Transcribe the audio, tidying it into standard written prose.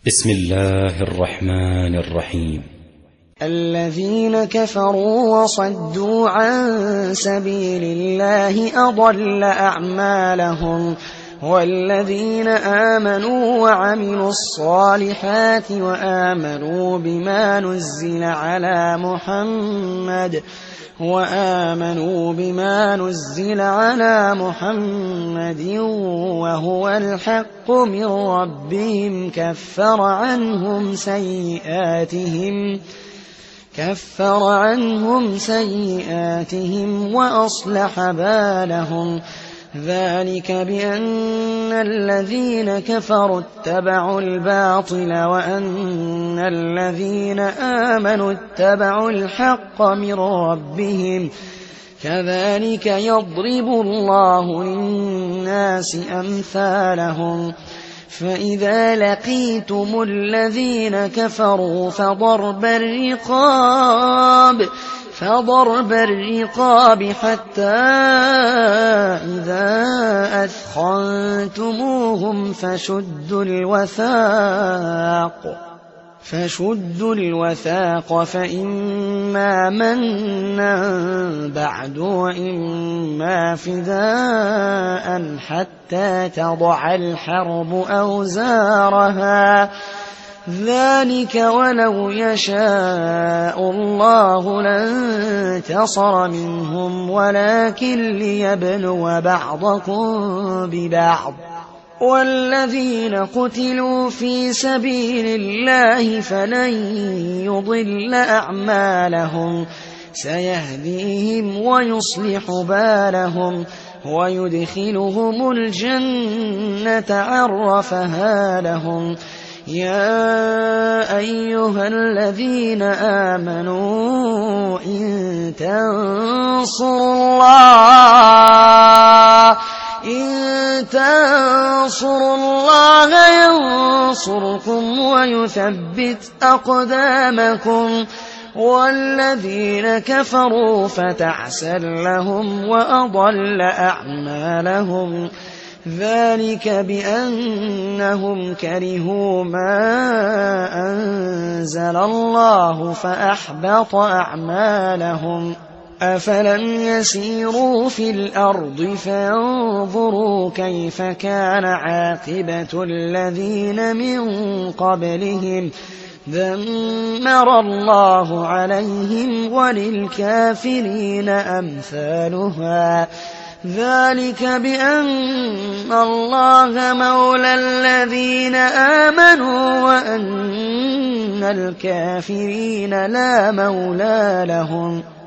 بسم الله الرحمن الرحيم. الذين كفروا وصدوا عن سبيل الله أضل أعمالهم، والذين آمنوا وعملوا الصالحات وآمنوا بما نزل على محمد وهو الحق من ربهم كفر عنهم سيئاتهم وأصلح بالهم. ذلك بأن الذين كفروا اتبعوا الباطل وأن الذين آمنوا اتبعوا الحق من ربهم. كذلك يضرب الله للناس أمثالهم. فإذا لقيتم الذين كفروا فضرب الرقاب حتى إذا أثخنتموهم فشدوا الوثاق فإما منا بعد وإما فداء حتى تضع الحرب أوزارها. ذلك ولو يشاء الله لانتصر منهم ولكن ليبلو بعضكم ببعض. والذين قتلوا في سبيل الله فلن يضل أعمالهم، سيهديهم ويصلح بالهم ويدخلهم الجنة عرفها لهم. يا أيها الذين آمنوا إن تنصروا الله ينصركم ويثبت أقدامكم. والذين كفروا فتعسا لهم وأضل أعمالهم. ذلك بأنهم كرهوا ما أنزل الله فأحبط أعمالهم. أفلم يسيروا في الأرض فينظروا كيف كان عاقبة الذين من قبلهم دمر الله عليهم وللكافرين أمثالها. ذلك بأن الله مولى الذين آمنوا وأن الكافرين لا مولى لهم.